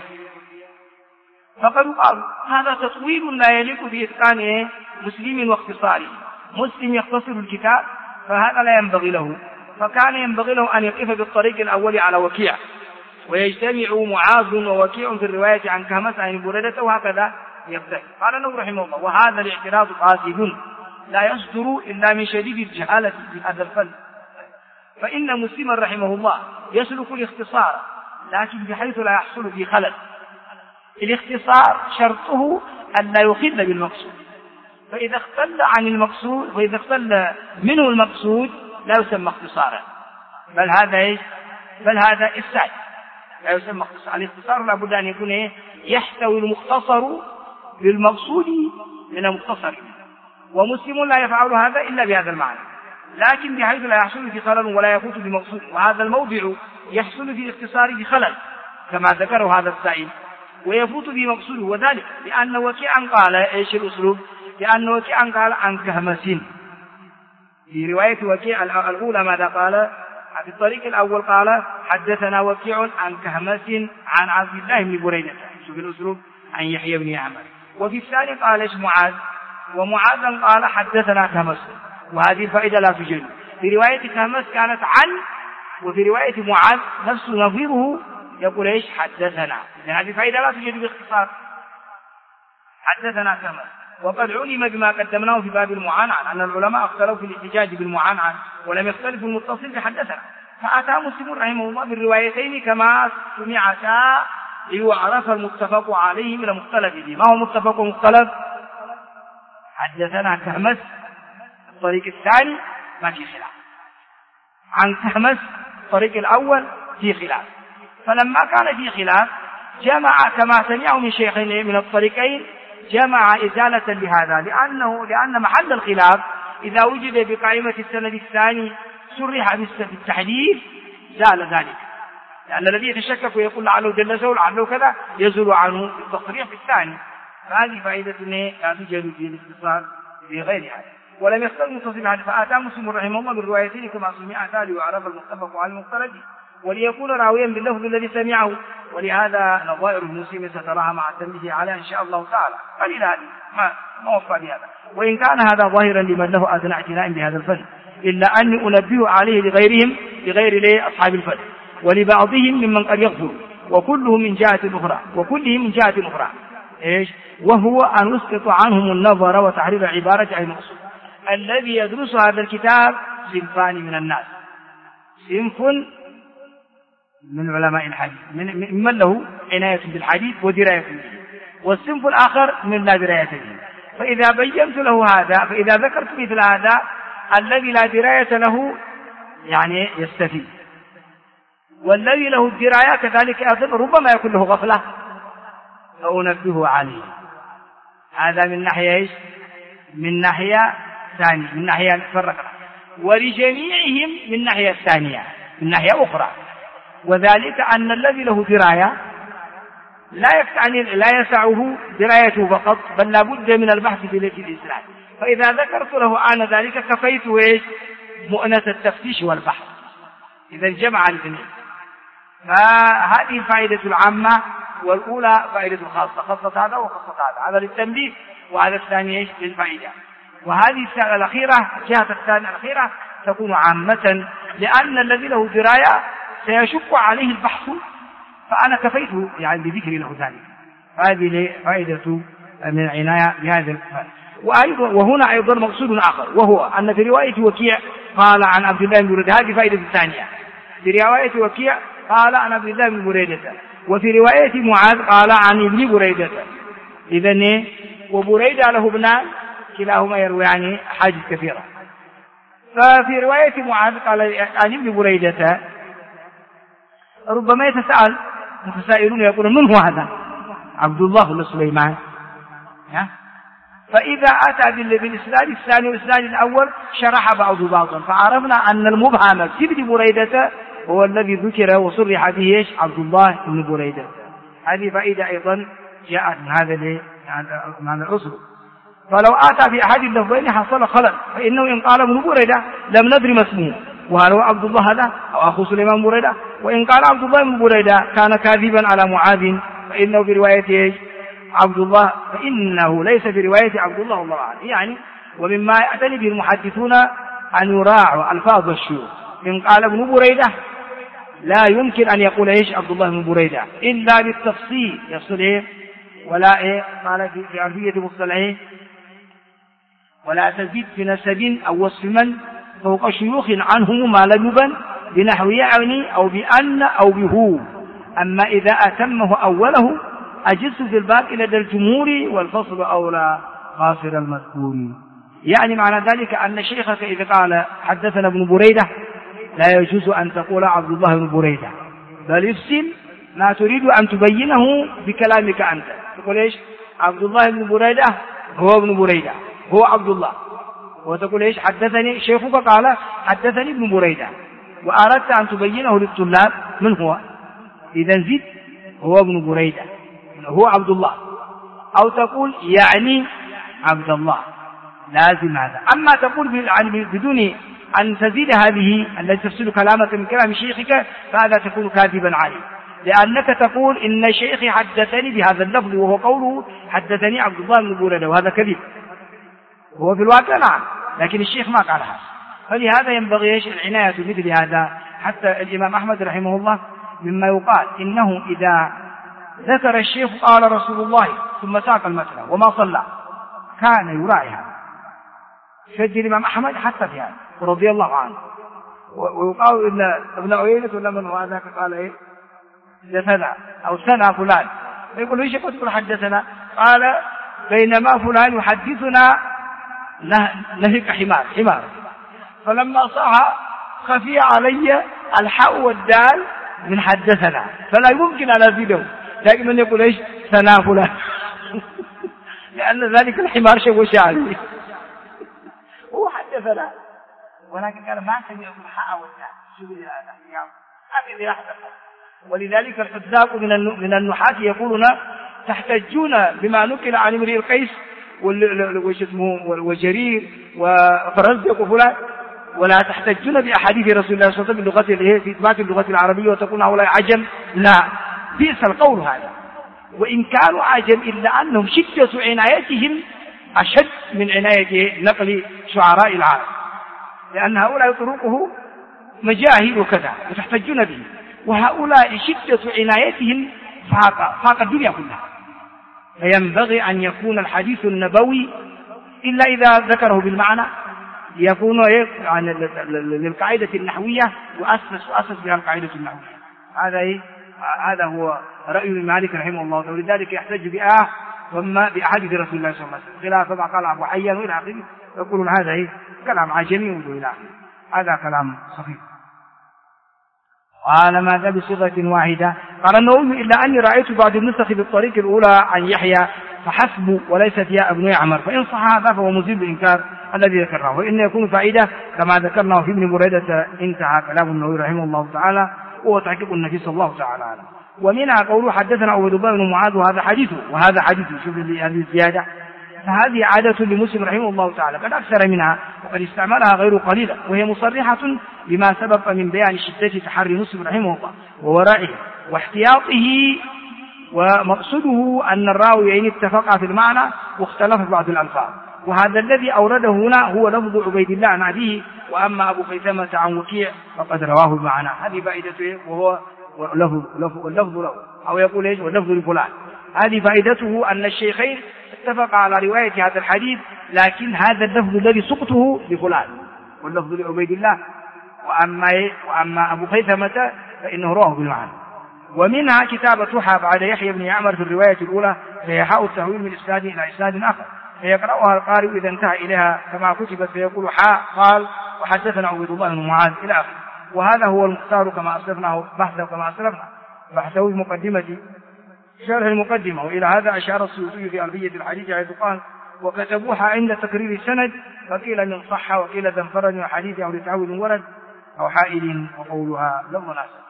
فقد قال هذا تطويل لا يليق بإتقان مسلم واختصاره. مسلم يختصر الكتاب فهذا لا ينبغي له، فكان ينبغي له أن يقف بالطريق الأول على وكيع، ويجتمع معاذ ووكيع في الرواية عن كهمس عن بريدة، وهكذا يفتح. قال له رحمه الله وهذا الاعتراض قاسد لا يصدر إلا من شديد الجهالة في هذا الفن، فإن مسلما رحمه الله يسلك الاختصار لكن بحيث لا يحصل في خلل. الاختصار شرطه أن لا يخل بالمقصود، فإذا اختل منه المقصود لا يسمى اختصارا، بل هذا إفساد، لا يسمى اختصار. الاختصار لابد أن يكون يحتوي المختصر بالمقصود من المختصر، ومسلم لا يفعل هذا إلا بهذا المعنى، لكن بحيث لا يحصل في خلل ولا يفوت بمقصود. وهذا الموضع يحصل في الاختصار بخلل كما ذكره هذا السائل، ويفوت بمقصود، وذلك لأن وكيعا قال إيش الأسلوب؟ لأن وكيعا قال عن كهمس. في رواية وكيع الأولى ماذا قال؟ في الطريق الأول قال حدثنا وكيع عن كهمس عن عبد الله بن بريدة، شوف الأسلوب، عن يحيى بن عمر. وفي الثاني قال إيش؟ معاذ، ومعاذ قال حدثنا كهمس، وهذه الفائدة لا توجد. في رواية كهمس كانت عن، وفي رواية معاذ نفس نظيره يقول إيش؟ حدثنا. لأن هذه الفائدة لا توجد باختصار، حدثنا كهمس. وقد علم بما قدمناه في باب المعانعة أن العلماء اختلفوا في الاحتجاج بالمعانعة، ولم يختلفوا المتصل بحدثنا، فأتى مسلم رحمه الله بالروايتين كما سمعتا ليعرف المتفق عليه من المختلف فيه. ما هو متفق ومختلف؟ حدثنا كهمس الطريق الثاني ما في خلاف، عن كهمس الطريق الأول في خلاف، فلما كان في خلاف جمع كما سمعه من شيخين من الطريقين جمع إزالة لهذا، لأن محل الخلاف إذا وجد بقائمة السند الثاني صرح بالتحديث زال ذلك، لأن الذي يتشكك ويقول لعله جلسه لعله كذا يزول عنه التصريح في الثاني. فهذه فائدة لا توجد في الاختصار في غير هذا. ولم يختلف متصل هذا، فأتى مسلم رحمه الله بالروايتين كما سمعتا ليعرف المتفق على المختلف وليكون راويا باللفظ الذي سمعه، ولهذا نظائر المسلم ستراها مع التنبيه عليها إن شاء الله تعالى. قليل هذه ما وفى لهذا، وإن كان هذا ظاهرا لمن له أدنى اعتناء بهذا الفن، إلا أني أنبه عليه لغيرهم لغير أصحاب الفن ولبعضهم ممن قد يغفر، وكلهم من جهة أخرى إيش؟ وهو أن يسقط عنهم النظر وتحرير عبارة عن المقصود. الذي يدرس هذا الكتاب صنفان من الناس، صنف من علماء الحديث ممن له عناية بالحديث ودراية به، والصنف الآخر من لا دراية به. فإذا بينت له هذا، فإذا ذكرت مثل هذا الذي لا دراية له يعني يستفيد، والذي له الدراية كذلك ربما يكون له غفلة فأنبه عليه. هذا من ناحية إيش؟ من ناحية ثانية، من ناحية فرقنا، ولجميعهم من ناحية ثانية من ناحية أخرى، وذلك أن الذي له دراية لا يسعه درايته فقط، بل لا بد من البحث في الإسناد. فإذا ذكرت له أنا ذلك كفيت إيش؟ مؤنة التفتيش والبحث. إذا جمع الجميع. فهذه الفائدة العامة، والأولى فائدة الخاصة، خاصة هذا وخاصة هذا، هذا للتنبيه وهذا الثاني إيش؟ للفائدة. وهذه الأخيرة جهة الثانية الأخيرة تكون عامة، لأن الذي له دراية سيشق عليه البحث، فأنا كفيته يعني بذكر له ذلك. هذه فائدة من العناية بهذا الفن. وهنا أيضا مقصود آخر، وهو أن في رواية وكيع قال عن عبد الله بن بريدة، هذه فائدة الثانية. في رواية وكيع قال عن عبد الله بن بريدة، وفي رواية معاذ قال عن ابن بريدة. إذن وبريدة له ابنان كلاهما يروي عن حاجز كثيرة. ففي رواية معاذ قال عن ابن بريدة ربما يتساءل متسائلون يقولون من هو هذا؟ عبد الله بن سليمان. فإذا أتى بالإسناد الثاني والإسناد الأول شرح بعضا، فعرفنا أن المبهم في ابن بريدة هو الذي ذكر وصرح به إيش؟ عبد الله بن بريدة. هذه فائدة أيضا جاءت من هذا الأصل. فلو أتى في أحد اللفظين حصل خلل، فإنه إن قال ابن بريدة لم ندري ما اسمه، وهل هو عبد الله هذا أو أخو سليمان بريدة؟ وإن قال عبد الله بن بريدة كان كاذبا على معاذ، فإنه في روايته عبد الله، فإنه ليس في رواية عبد الله والله أعلم. يعني ومما يعتني به المحدثون أن يراعوا ألفاظ الشيوخ. إن قال ابن بريدة لا يمكن أن يقول إيش؟ عبد الله بن بريدة إلا بالتفصيل، يفصل إيه؟ ولا إيه؟ قال في عرفية مصطلحه ولا تزيد في نسب أو وصف من فوق شيوخ عنهم ما لم يبن بنحو يعني أو بأن أو بهو. أما إذا أتمه أوله أجلس في الباب إلى الجمهور والفصل أولى غافر المذكور. يعني معنى ذلك أن شيخك إذا قال حدثنا ابن بريدة لا يجوز أن تقول عبد الله بن بريدة، بل يفصل ما تريد أن تبينه بكلامك أنت. تقول إيش؟ عبد الله بن بريدة هو ابن بريدة هو عبد الله، وتقول إيش؟ حدثني شيخك قال حدثني ابن بريدة، وأردت أن تبينه للطلاب من هو، إذا زد هو ابن بريدة هو عبد الله، أو تقول يعني عبد الله، لازم هذا. أما تقول بدون أن تزيد هذه التي تفصل كلامك من كلام شيخك فهذا تكون كاذبا عليه، لأنك تقول إن شيخي حدثني بهذا اللفظ وهو قوله حدثني عبد الله بن بريدة، وهذا كذب. هو في الواقع نعم، لكن الشيخ ما قال هذا. فلهذا ينبغي العناية مثل هذا. حتى الإمام أحمد رحمه الله مما يقال إنه إذا ذكر الشيخ قال رسول الله ثم ساق المثل وما صلى كان يراعي هذا. شد الإمام أحمد حتى في هذا رضي الله عنه. ويقال إن ابن عيينة لمن هو ذاك قال إيه حدثنا أو سنة فلان، يقول إيش تقول حدثنا؟ قال بينما فلان يحدثنا نهك حمار، فلما صح خفي علي الحاء والدال من حدثنا، فلا يمكن أن أزيده، لكن من يقول إيش سنة فلان لأن ذلك الحمار شوش عليه هو حدثنا، ولكن قال ما سمع الحاء والدال شو بدي هذا يحدث. ولذلك الحذاق من النحاة يقولون تحتجون بما نقل عن امرئ القيس وجرير وفرزدق وفلان، ولا تحتجون بأحاديث رسول الله صلى الله عليه وسلم باللغة في إثبات اللغة العربية وتكون هؤلاء عجم. لا، بئس القول هذا، وإن كانوا عجم إلا أنهم شدة عنايتهم أشد من عناية نقل شعراء العرب، لأن هؤلاء طرقه مجاهل وكذا وتحتجون به، وهؤلاء شدة عنايتهم فاق الدنيا كلها. فينبغي أن يكون الحديث النبوي إلا إذا ذكره بالمعنى يكون للقاعدة النحوية وأسس بها القاعدة النحوية. هذا هو رأي مالك رحمه الله، ولذلك يحتج بأحاديث رسول الله صلى الله عليه وسلم، خلاف ما قال أبو حيان وإلى آخره، يقولون هذا كلام عجمي وإلى آخره، هذا كلام صحيح. قال ماذا بصيغة واحدة؟ قال النووي إلا أني رأيت بعض النسخ بالطريق الأولى عن يحيى فحسب وليست يا ابن يعمر، فإن صح هذا فهو مزيل الإنكار الذي ذكرناه، وإن يكون فائدة كما ذكرنا في ابن بريدة. انتهى كلام النووي رحمه الله تعالى، وهو تحقيق النبي صلى الله تعالى عليه. ومنها قوله حدثنا عبيد الله بن معاذ وهذا حديثه شوف هذه الزيادة، فهذه عادة لمسلم رحمه الله تعالى قد أكثر منها وقد استعملها غير قليلا، وهي مصرحة بما سبق من بيان شدة تحري مسلم رحمه الله وورائه واحتياطه، ومقصده أن الراويين اتفقا في المعنى واختلف بعض الألفاظ، وهذا الذي أورده هنا هو لفظ عبيد الله عن أبيه، وأما أبو خيثمة عن وكيع فقد رواه بمعنى. هذه فائدته، وهو واللفظ له، أو يقول إيش واللفظ لفلان. هذه فائدته أن الشيخين اتفقا على رواية هذا الحديث، لكن هذا اللفظ الذي سقطه لفلان واللفظ لعبيد الله، وأما أبو خيثمة فإنه رواه بالمعنى. ومنها كتابة حاء بعد يحيى بن يعمر في الرواية الأولى، فهي حاء التحويل من إسناد إلى إسناد آخر، فيقرأها القارئ إذا انتهى إليها كما كتبت، فيقول حاء قال وحدثنا عبيد الله بن معاذ إلى آخره. وهذا هو المختار كما أسلفناه بحثه في مقدمة شرح المقدمة. وإلى هذا أشار السيوطي في ألفية الحديث حيث قال وكتبوها عند تقرير السند، فقيل من صح وقيل ذا انفرد من حديث أو لتعود ورد أو حائل، وقولها لفظ ناسب.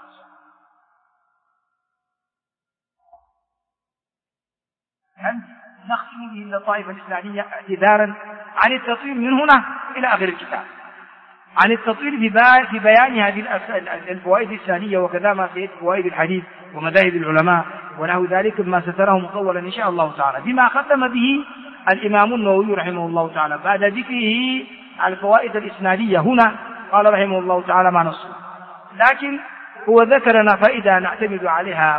نختم به اللطائف الإسلامية اعتذارا عن التطويل من هنا إلى آخر الكتاب، عن التطويل في بيان هذه الفوائد الثانية، وكذا ما سيأتي فوائد الحديث ومذاهب العلماء ونحو ذلك ما ستره مطولا إن شاء الله تعالى، بما ختم به الإمام النووي رحمه الله تعالى بعد ذكره الفوائد الإسنادية. هنا قال رحمه الله تعالى ما نص، لكن هو ذكرنا فائدة نعتمد عليها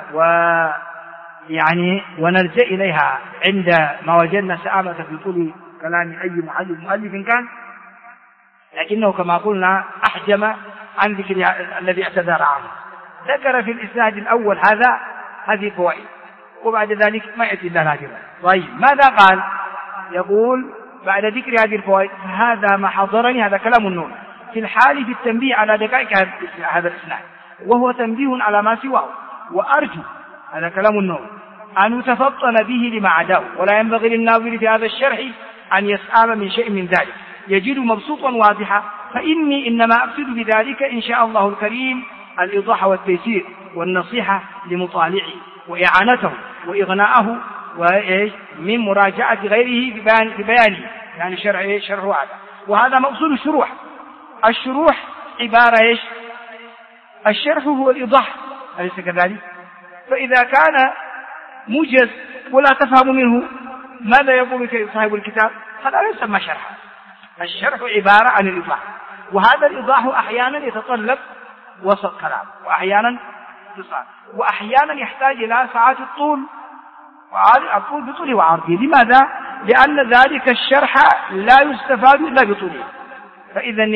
ونلجأ إليها عند ما وجدنا سآمة في طول كلام أي مؤلف كان، لكنه كما قلنا أحجم عن ذكر الذي اعتذر عنه. ذكر في الإسناد الأول هذه فوائد، وبعد ذلك ما يأتي إلا نادرا. طيب ماذا قال؟ يقول بعد ذكر هذه الفوائد هذا ما حضرني، هذا كلام النون في الحال في التنبيه على دقائق هذا الإسناد، وهو تنبيه على ما سواه، وأرجو هذا كلام النون أن يتفطن به لما عداه، ولا ينبغي للناظر في هذا الشرح أن يسأل من شيء من ذلك يجد مبسوطا واضحا، فإني إنما أقصد بذلك إن شاء الله الكريم الإيضاح والتيسير والنصيحة لمطالعه وإعانته وإغناءه من مراجعة غيره ببيانه، يعني شرح هذا. وهذا مقصود الشروح. الشروح عبارة الشرح هو الإيضاح، أليس كذلك؟ فإذا كان موجز ولا تفهم منه ماذا يقول صاحب الكتاب؟ هذا لا يسمى شرحا. الشرح عبارة عن الإيضاح، وهذا الإيضاح أحيانا يتطلب وسط كلام، وأحيانا اتصال، وأحيانا يحتاج إلى ساعات الطول بطوله وعرضه. لماذا؟ لأن ذلك الشرح لا يستفاد إلا بطوله. فإذا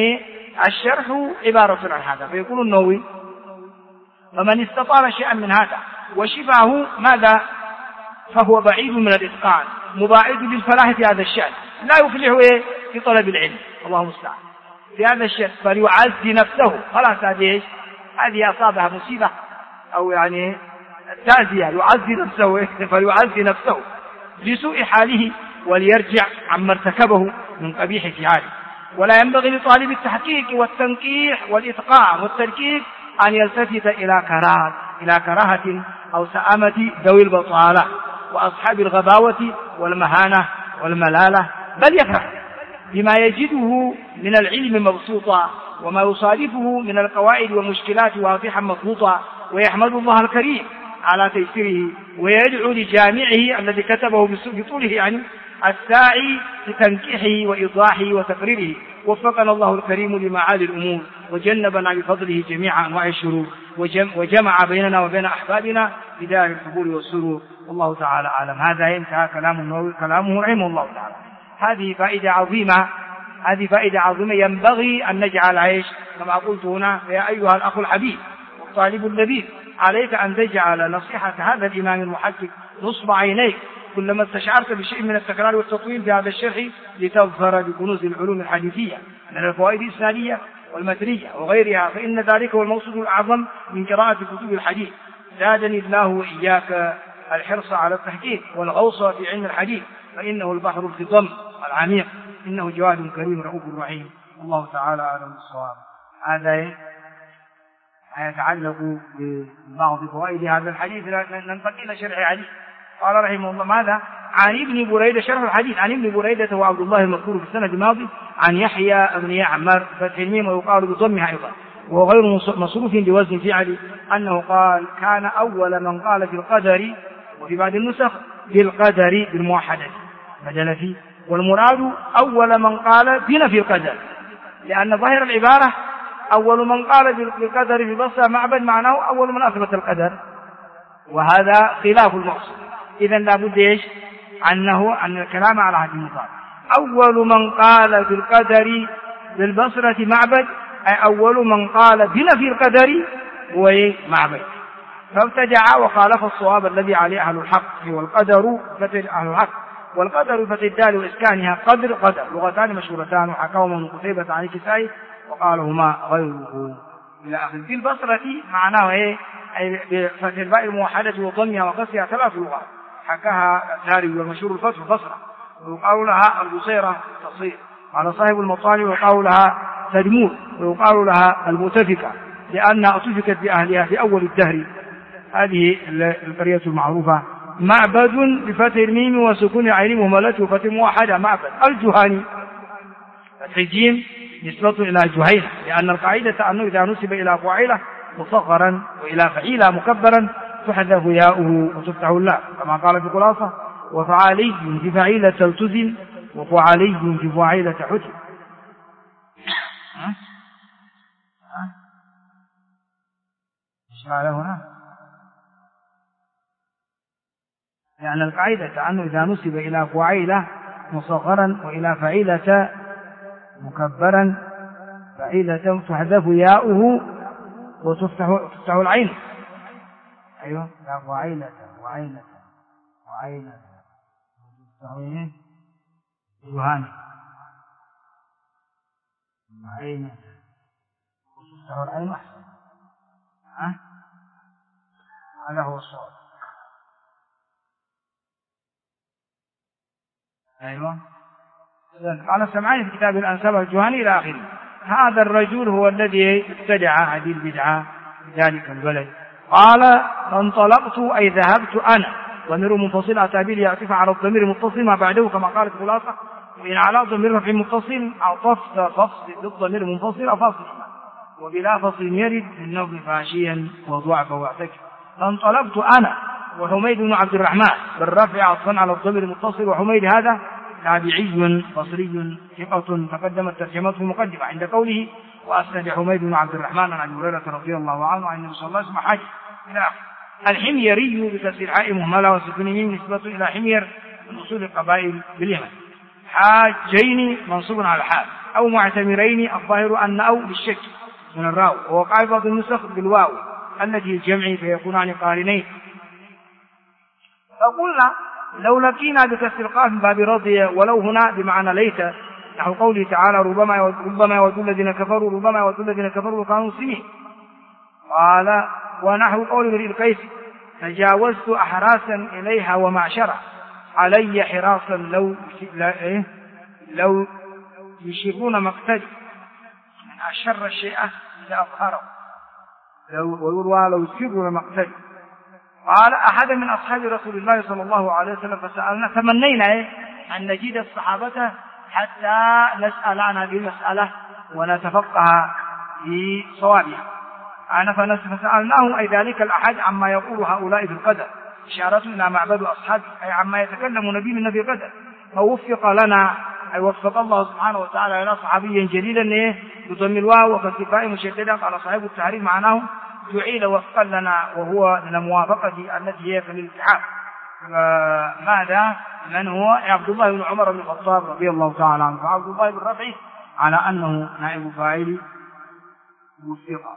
الشرح عبارة عن هذا. فيقول النووي فمن استطال شيئا من هذا وشبهه ماذا فهو بعيد من الإتقان مباعد للفلاح في هذا الشأن لا يفلح في طلب العلم الله المستعان في هذا الشأن فليعزي نفسه خلاص هذه أصابها مصيبة أو يعني التعزية يعزي نفسه فليعزي نفسه لسوء حاله وليرجع عما ارتكبه من قبيح فعاله. ولا ينبغي لطالب التحقيق والتنقيح والإتقاء والتركيب أن يلتفت إلى كراهة أو سآمة ذوي البطالة وأصحاب الغباوة والمهانة والملالة، بل يفرح بما يجده من العلم مبسوطا وما يصادفه من القواعد والمشكلات واضحا مضبوطا، ويحمد الله الكريم على تيسيره ويدعو لجامعه الذي كتبه بطوله يعني الساعي لتنكيحه وإيضاحه وتقريره. وفقنا الله الكريم لمعالي الأمور وجنبنا بفضله جميع أنواع الشرور وجمع بيننا وبين أحبابنا بدار القبول والسرور. والله تعالى أعلم. هذا ينتهى كلامه رحمه الله تعالى. هذه فائدة عظيمة ينبغي أن نجعل عيش كما قلت هنا. يا أيها الأخ الحبيب والطالب اللبيب عليك أن تجعل نصيحة هذا الإمام المحقق نصب عينيك كلما استشعرت بشيء من التكرار والتطويل في هذا الشرح لتظفر بكنوز العلوم الحديثية من الفوائد الإسنادية والمتنية وغيرها، فإن ذلك هو المقصود الأعظم من قراءة كتب الحديث. زادني الله وإياك الحرص على التحقيق والغوص في علم الحديث، فإنه البحر الخضم العميق، إنه جواد كريم رؤوف رحيم. الله تعالى أعلم بالصواب. هذا يتعلق ببعض فوائد هذا الحديث. ننتقل إلى شرح الحديث. قال رحمه الله ماذا؟ عن ابن بريدة شرح الحديث. عن ابن بريدة وعبد الله المذكور في السند الماضي عن يحيى بن يعمر فتح الميم ويقال بضمها أيضا وغير مصروف بوزن فعل أنه قال كان أول من قال في القدر وفي بعض النسخ بالقدر بالموحدة بدل فيه، والمراد أول من قال بنفي القدر لأن ظاهر العبارة أول من قال بالقدر في بصرة معبد معناه أول من أثبت القدر، وهذا خلاف المقصود. إذن لابد أن الكلام على هذه المقال. أول من قال بالقدر بالبصرة معبد أي أول من قال بنفي القدر هو معبد، فابتدع وخالف الصواب الذي عليه أهل الحق. والقدر فتح أهل الحق والقدر فتح الدال وإسكانها قدر لغتان مشهورتان وحكاهما من قتيبة عن الكسائي وقالهما غيره إلى آخر. في البصرة معناه أي بفتح الباء الموحدة وضمها وقصها 3 لغات حكاها الداري والمشهور الفتح البصرة، ويقال لها البصيرة تصير على صاحب المطالب، ويقال لها تدمور، ويقال لها المؤتفكة لأنها أتفكت بأهلها في أول الدهر. هذه القرية المعروفة. معبد بفتح الميم وسكون العين مهملته فتح موحدة معبد. الجهاني فتح الجيم نسبة إلى جهينة لأن القاعدة أنه إذا نسب إلى فاعله مصغرا وإلى فعيلة مكبرا تحذف ياؤه وتفتح اللام كما قال في خلاصة وفعالي في فعيلة تلتزم وفعالي في فعيلة حتم. ايش معنى هنا؟ يعني القاعدة أنه إذا نسب إلى فعيلة مصغرا وإلى فعيلة مكبرا فعيلة تحذف ياؤه وتفتح العين. أيوة وعيلة وتفتح جهاني وعينة وتفتح العين أحسن. هذا هو الصواب. أيوة قال السمعاني في كتاب الأنساب الجهاني إلى آخره. هذا الرجل هو الذي ابتدع هذه البدعة في ذلك البلد. قال فانطلقت أي ذهبت أنا ضمير منفصل أتابيل يعطف على الضمير المتصل ما بعده كما قالت خلاصة وإن على ضمير رفع متصل عطفت فصل بالضمير المنفصل أو فصل وبلا فصل يرد للنظم فاشيا وضعف واعتك. فانطلقت أنا وحميد بن عبد الرحمن بالرفع عطفا على الضمير المتصل وحميد هذا تابعي بصري ثقة تقدمت ترجمته في المقدمة عند قوله وأسند حميد بن عبد الرحمن عن أبي هريرة رضي الله عنه عن النبي صلى الله عليه وسلم حاج إلى آخره. الحميري بكسر الحاء مهملة وسكون الميم نسبة إلى حمير من أصول القبائل باليمن. حاجين منصوب على الحال أو معتمرين، الظاهر أن أو بالشك من الراو، ووقع بعض النسخ بالواو التي الجمع فيكونان قارنين. فقلنا لو لقينا بكسر القاف من باب رضي ولو هنا بمعنى ليت، نحو قوله تعالى ربما يود الذين كفروا كانوا مسلمين. قال ونحو قول امرئ القيس تجاوزت أحراسا إليها ومعشرة علي حراسا لو يشرون مقتدي، من أشر الشيء إذا أظهره ويروى لو يشرون مقتدي. قال أحد من أصحاب رسول الله صلى الله عليه وسلم فسألنا تمنينا أن نجد الصحابة حتى نسأل عن هذه المسألة ونتفقه في صوابها. فسألناه أي ذلك الأحد عما يقول هؤلاء في القدر، إشارة إلى معبد أصحابه، أي عما يتكلم نبينا في القدر. فوفق لنا أي وفق الله سبحانه وتعالى لنا صحابيا جليلا بضم الواو وكالكفاء مشددا. قال صاحب التحرير معناه جعل وفقا لنا، وهو من الموافقة التي هي في الالتحاق. ماذا؟ من هو؟ عبد الله بن عمر بن الخطاب رضي الله تعالى عنه، وعبد الله بن رفعه على أنه نائب فاعل وفق.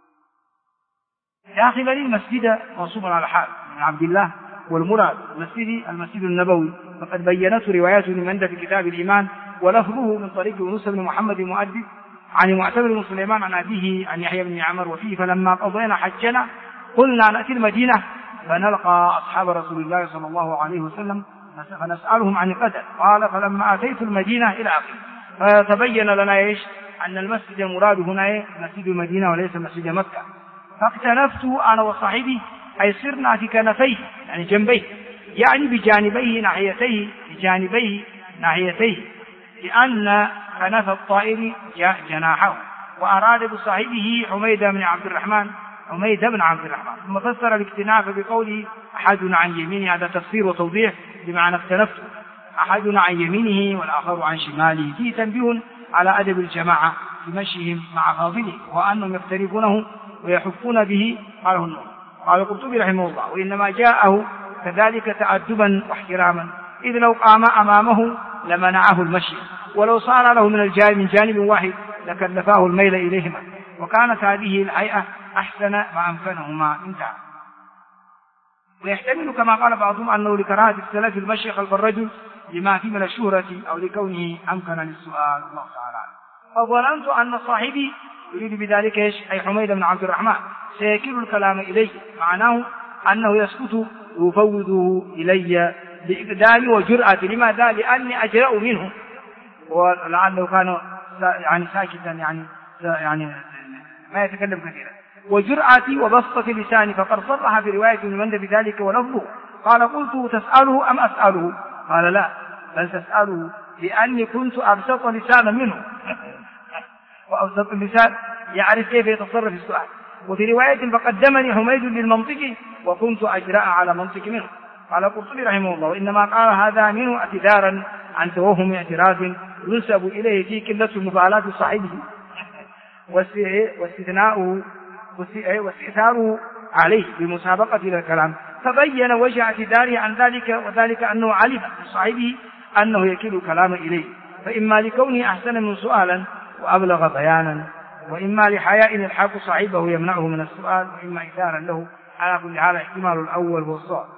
داخل المسجد منصوبا على حال من عبد الله، والمراد المسجد النبوي، فقد بينته روايات من مندى في كتاب الإيمان، ولفظه من طريق يونس بن محمد المؤدب عن معتمر بن سليمان عن أبيه عن يحيى بن عمر. وفيه فلما قضينا حجنا قلنا نأتي المدينة فنلقى أصحاب رسول الله صلى الله عليه وسلم فنسألهم عن القدر. قال فلما أتيت المدينة إلى آخره، فتبين لنا أن المسجد المراد هنا مسجد المدينة وليس مسجد مكة. فاقتنفت أنا وصاحبي أي صرنا في كنفيه يعني جنبيه، يعني بجانبيه ناحيتيه، لأن كنف الطائر جناحه. وأراد بصاحبه حميد بن عبد الرحمن. ثم فسر الاكتناف بقوله أحدنا عن يمينه، هذا تفسير وتوضيح بمعنى اكتنفت، أحدنا عن يمينه والآخر عن شماله. فيه تنبيه على أدب الجماعة في مشيهم مع فاضله، وأنهم يقتربونه ويحفون به. قال القرطبي رحمه الله وإنما جاءه كذلك تأدبا واحتراما، إذ لو قام أمامه لمنعه المشي، ولو صار له من جانب واحد لكلفاه الميل إليهما، وكانت هذه الهيئة أحسن ما أمكنهما. انتهى. ويحتمل كما قال بعضهم أنه لكراهة السلف المشي خلف الرجل لما فيه من الشهرة أو لكونه أمكن للسؤال. الله تعالى. فظننت أن صاحبي يريد بذلك أي حميد بن عبد الرحمن سيكل الكلام إليه، معناه أنه يسكت يفوضه إلي بإقدام وجرأة. لماذا؟ لأني أجرأ منه، ولعله كان يعني ساكتا يعني ما يتكلم كثيرا، وجرأتي وبسطة لساني. فقد صرح في رواية من مندى بذلك ولفظه. قال قلت تسأله أم أسأله؟ قال لا بل تسأله، لأني كنت أبسط لسانا منه وأبسط اللسان يعرف كيف يتصرف في السؤال. وفي رواية فقدمني حميد للمنطق وكنت أجرأ على منطق منه. قال القرطبي رحمه الله وإنما قال هذا منه اعتذارا عن توهم اعتراف ينسب إليه في قلة مبالاة صاحبه واستئثاره عليه بمسابقة إلى الكلام. فبين وجه اعتذاره عن ذلك، وذلك أنه علم من صاحبه أنه يكل الكلام إليه، فإما لكونه أحسن من سؤالا وأبلغ بيانا، وإما لحياء الحاق صاحبه يمنعه من السؤال، وإما إثارا له. على كل حال احتمال الأول هو الصواب.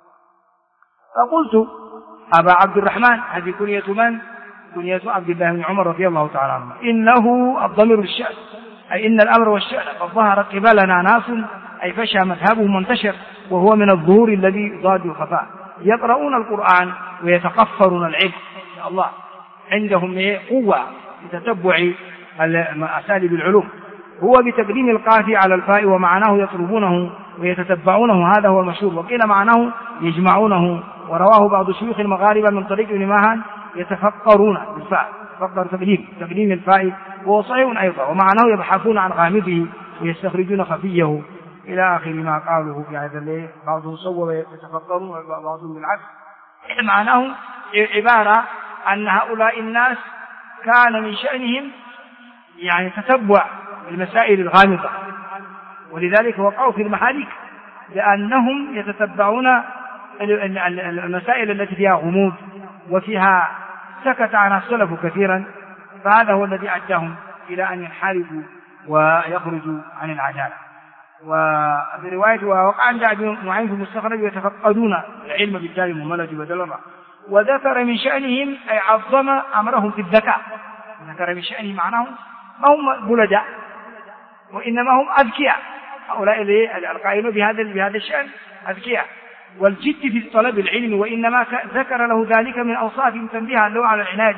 فقلت أبا عبد الرحمن، هذه كنية من؟ كنية عبد الله بن عمر رضي الله تعالى عنه. إنه الضمير للشأن، أي إن الأمر والشأن قد ظهر قبلنا ناس، أي فشى مذهبهم وانتشر، وهو من الظهور الذي يضاد الخفاء، يقرؤون القرآن ويتقفرون العلم. الله عندهم قوة لتتبع أساليب العلوم، هو بتقديم القاف على الفاء، ومعناه يطلبونه ويتتبعونه، هذا هو المشهور. وقيل معناه يجمعونه. ورواه بعض شيوخ المغاربة من طريق ابن ماهان يتفقرون بالفاء، فقر تقديم الفاء، وهو صحيح أيضا. ومعناه يبحثون عن غامضه ويستخرجون خفيه، إلى آخر ما قالوا في هذا الليل. بعضهم صوب يتفقرون وبعضهم بالعكس. معناه عبارة أن هؤلاء الناس كان من شأنهم يعني تتبع المسائل الغامضة، ولذلك وقعوا في المحالك، لأنهم يتتبعون المسائل التي فيها غموض وفيها سكت عنها السلف كثيرا، فهذا هو الذي أداهم إلى أن ينحرفوا ويخرجوا عن العدالة. وفي رواية ووقع عند أبي نعيم في المستخرج يتفقدون العلم بالتالي المملة والدلرة. وذكر من شأنهم أي عظم أمرهم في الذكاء. ذكر من شأنهم معناهم ما هم بلداء وإنما هم أذكياء. هؤلاء القائلون بهذا الشأن أذكياء. والجد في طلب العلم، وإنما ذكر له ذلك من أوصافهم تنبيها له على العناية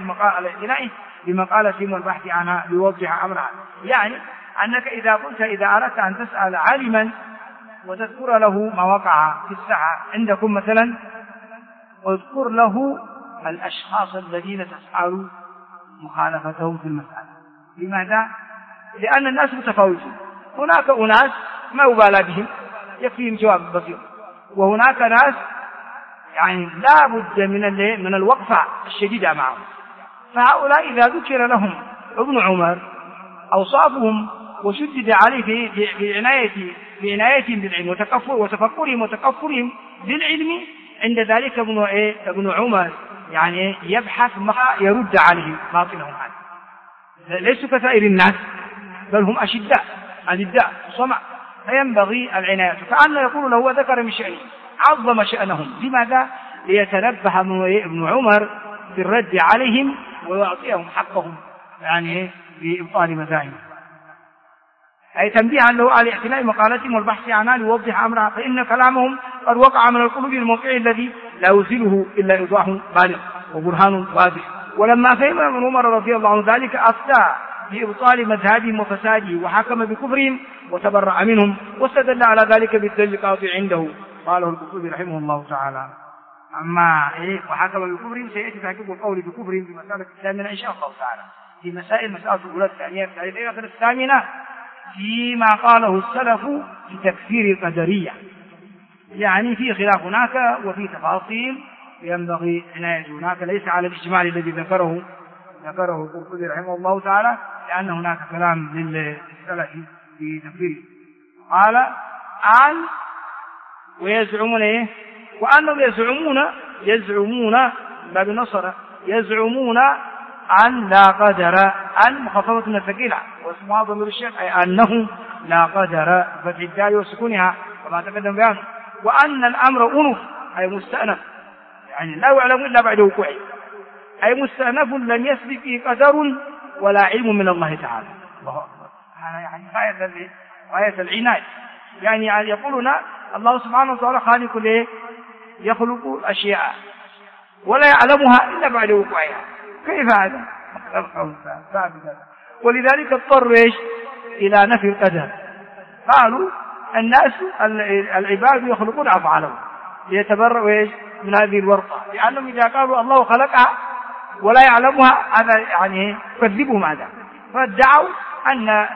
بمقالتهم والبحث عنها ليوضح أمرها. يعني أنك إذا أردت أن تسأل عالما وتذكر له ما وقع في الساحة عندكم مثلا، واذكر له الأشخاص الذين تسأل مخالفتهم في المسألة. لماذا؟ لأن الناس متفاوتون. هناك أناس ما يبالى بهم يكفيهم جواب بسيط، وهناك ناس يعني لا بد من الوقفة الشديدة معهم. فهؤلاء إذا ذكر لهم ابن عمر أوصافهم وشدد عليه بعنايتهم بالعلم وتفكرهم بالعلم، عند ذلك ابن عمر يعني يبحث ما يرد عليه باطلهم هذا. ليسوا كسائر الناس بل هم أشداء صمع، فينبغي العناية. كأن يقول له وذكر من شأنه عظم شأنهم. لماذا؟ ليتنبه ابن عمر في الرد عليهم ويعطيهم حقهم يعني بإبطال مذاهبهم، أي تنبيها له على اعتناء مقالتهم والبحث عنها ليوضح أمرها، فإن كلامهم قد وقع من القلوب الموقع الذي لا يوصله إلا إيضاح بالغ وبرهان واضح. ولما فهم ابن عمر رضي الله عنه ذلك أفتى بإبطال مذهبهم وفساده وحكم بكفرهم وتبرأ منهم، واستدل على ذلك بالدليل القاطع عنده قاله القرطبي رحمه الله تعالى. أما وحكم بكفرهم سيأتي تحقيق القول بكفرهم في مسألة الثامنة إن شاء الله تعالى، في مسألة الأولى الثانية الثالثة الثامنة فيما قاله السلف في تكفير القدرية. يعني في خلاف هناك وفي تفاصيل ينبغي عناية هناك، ليس على الإجمال الذي ذكره القرطبي رحمه الله تعالى، لأن هناك كلام للسلف في تكفيره. قال ويزعمون وأنهم يزعمون باب النصر يزعمون أن لا قدر، أن مخففة من الثقيلة واسمها ضمير الشيخ، أي أنه لا قدر فتح الدال وسكونها كما تقدم بيانه، وأن الأمر أنف أي مستأنف، يعني لا يعلم إلا بعد وقوعه، أي مستأنف لم يسبق فيه قدر ولا علم من الله تعالى. الله أكبر. هذا يعني غاية العناية. يعني يقولون الله سبحانه وتعالى خالق يخلق أشياء ولا يعلمها إلا بعد وقوعها. كيف هذا؟ ولذلك اضطر إلى نفي القدر. قالوا الناس العباد يخلقون أفعالهم ليتبرؤوا من هذه الورطة، لأنهم إذا قالوا الله خلقها ولا يعلمها هذا يعني يكذبهم هذا، فادعوا أن